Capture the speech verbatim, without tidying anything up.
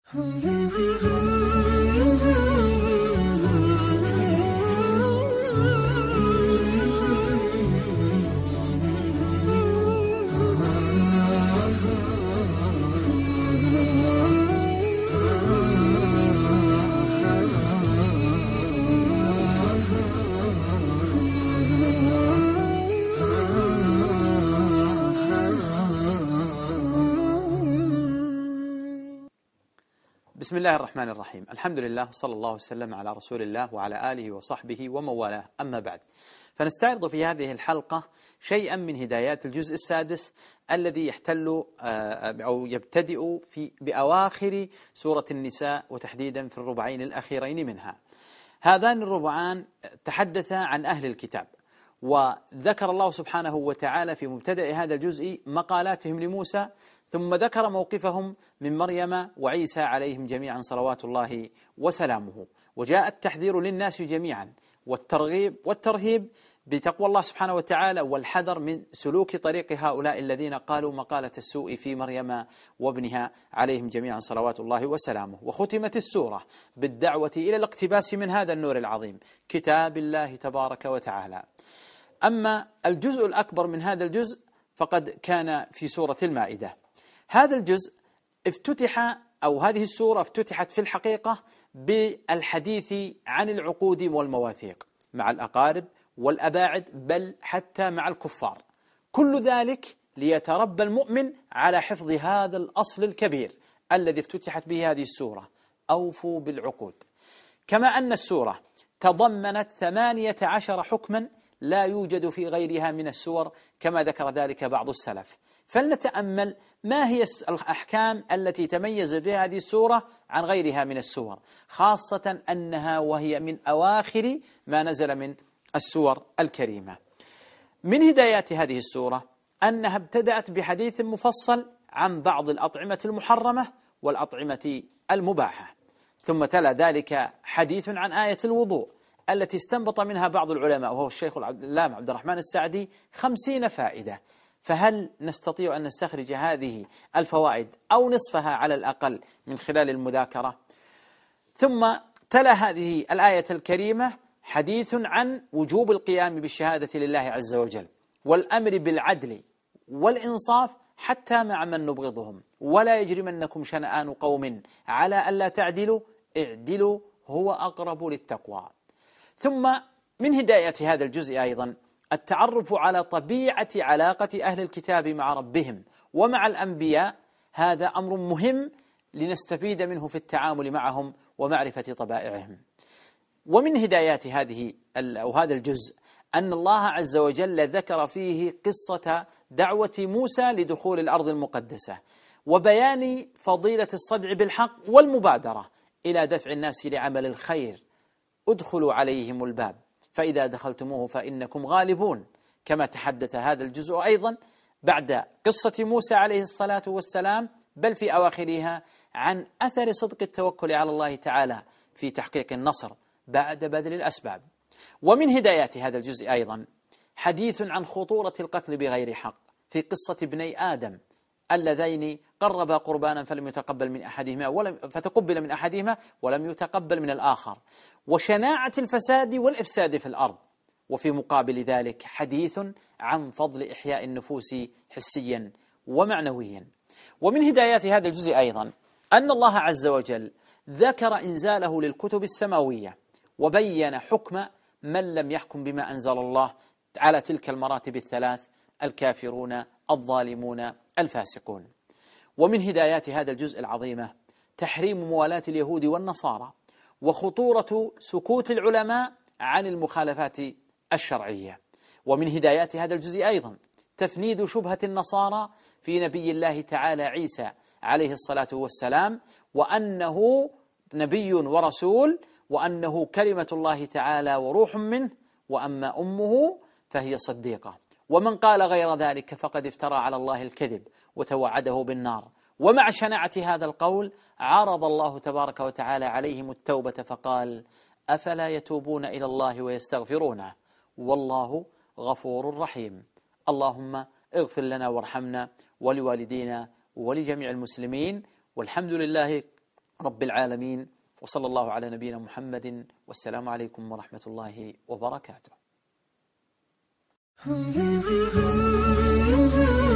بسم الله الرحمن الرحيم. الحمد لله صلى الله وسلم على رسول الله وعلى آله وصحبه ومن والاه، أما بعد، فنستعرض في هذه الحلقة شيئا من هدايات الجزء السادس الذي يحتل أو يبتدئ في بأواخر سورة النساء، وتحديدا في الربعين الأخيرين منها. هذان الربعان تحدث عن أهل الكتاب، وذكر الله سبحانه وتعالى في مبتدأ هذا الجزء مقالاتهم لموسى، ثم ذكر موقفهم من مريم وعيسى عليهم جميعا صلوات الله وسلامه، وجاء التحذير للناس جميعا والترغيب والترهيب بتقوى الله سبحانه وتعالى والحذر من سلوك طريق هؤلاء الذين قالوا مقالة السوء في مريم وابنها عليهم جميعا صلوات الله وسلامه. وختمت السورة بالدعوة إلى الاقتباس من هذا النور العظيم، كتاب الله تبارك وتعالى. أما الجزء الأكبر من هذا الجزء فقد كان في سورة المائدة. هذا الجزء افتتح أو هذه السورة افتتحت في الحقيقة بالحديث عن العقود والمواثيق مع الأقارب والأباعد، بل حتى مع الكفار، كل ذلك ليتربى المؤمن على حفظ هذا الأصل الكبير الذي افتتحت به هذه السورة: أوفوا بالعقود. كما أن السورة تضمنت ثمانية عشر حكما لا يوجد في غيرها من السور كما ذكر ذلك بعض السلف. فلنتأمل ما هي الأحكام التي تميز بها هذه السورة عن غيرها من السور، خاصة أنها وهي من أواخر ما نزل من السور الكريمة. من هدايات هذه السورة أنها ابتدأت بحديث مفصل عن بعض الأطعمة المحرمة والأطعمة المباحة، ثم تلا ذلك حديث عن آية الوضوء التي استنبط منها بعض العلماء وهو الشيخ العلامة عبد الرحمن السعدي خمسين فائدة. فهل نستطيع أن نستخرج هذه الفوائد أو نصفها على الأقل من خلال المذاكرة؟ ثم تلا هذه الآية الكريمة حديث عن وجوب القيام بالشهادة لله عز وجل والأمر بالعدل والإنصاف حتى مع من نبغضهم، ولا يجرمنكم شنآن قوم على ألا تعدلوا اعدلوا هو أقرب للتقوى. ثم من هدايات هذا الجزء أيضا التعرف على طبيعة علاقة أهل الكتاب مع ربهم ومع الأنبياء. هذا أمر مهم لنستفيد منه في التعامل معهم ومعرفة طبائعهم. ومن هدايات هذه أو هذا الجزء أن الله عز وجل ذكر فيه قصة دعوة موسى لدخول الأرض المقدسة، وبيان فضيلة الصدع بالحق والمبادرة إلى دفع الناس لعمل الخير. ادخلوا عليهم الباب فإذا دخلتموه فإنكم غالبون، كما تحدث هذا الجزء أيضا بعد قصة موسى عليه الصلاة والسلام، بل في أواخرها، عن أثر صدق التوكل على الله تعالى في تحقيق النصر بعد بذل الأسباب. ومن هدايات هذا الجزء أيضا حديث عن خطورة القتل بغير حق في قصة ابني آدم اللذين قربا قربانا فلم يتقبل من أحدهما ولم فتقبل من أحدهما ولم يتقبل من الآخر، وشناعة الفساد والإفساد في الأرض. وفي مقابل ذلك حديث عن فضل إحياء النفوس حسيا ومعنويا. ومن هدايات هذا الجزء أيضا أن الله عز وجل ذكر إنزاله للكتب السماوية، وبين حكم من لم يحكم بما أنزل الله على تلك المراتب الثلاث: الكافرون الظالمون الفاسقون. ومن هدايات هذا الجزء العظيمة تحريم موالاة اليهود والنصارى، وخطورة سكوت العلماء عن المخالفات الشرعية. ومن هدايات هذا الجزء أيضا تفنيد شبهة النصارى في نبي الله تعالى عيسى عليه الصلاة والسلام، وأنه نبي ورسول، وأنه كلمة الله تعالى وروح منه، وأما أمه فهي صديقة. ومن قال غير ذلك فقد افترى على الله الكذب وتوعده بالنار. ومع شناعة هذا القول عرض الله تبارك وتعالى عليهم التوبة فقال: أفلا يتوبون إلى الله ويستغفرونه والله غفور رحيم. اللهم اغفر لنا وارحمنا ولوالدينا ولجميع المسلمين، والحمد لله رب العالمين، وصلى الله على نبينا محمد، والسلام عليكم ورحمة الله وبركاته.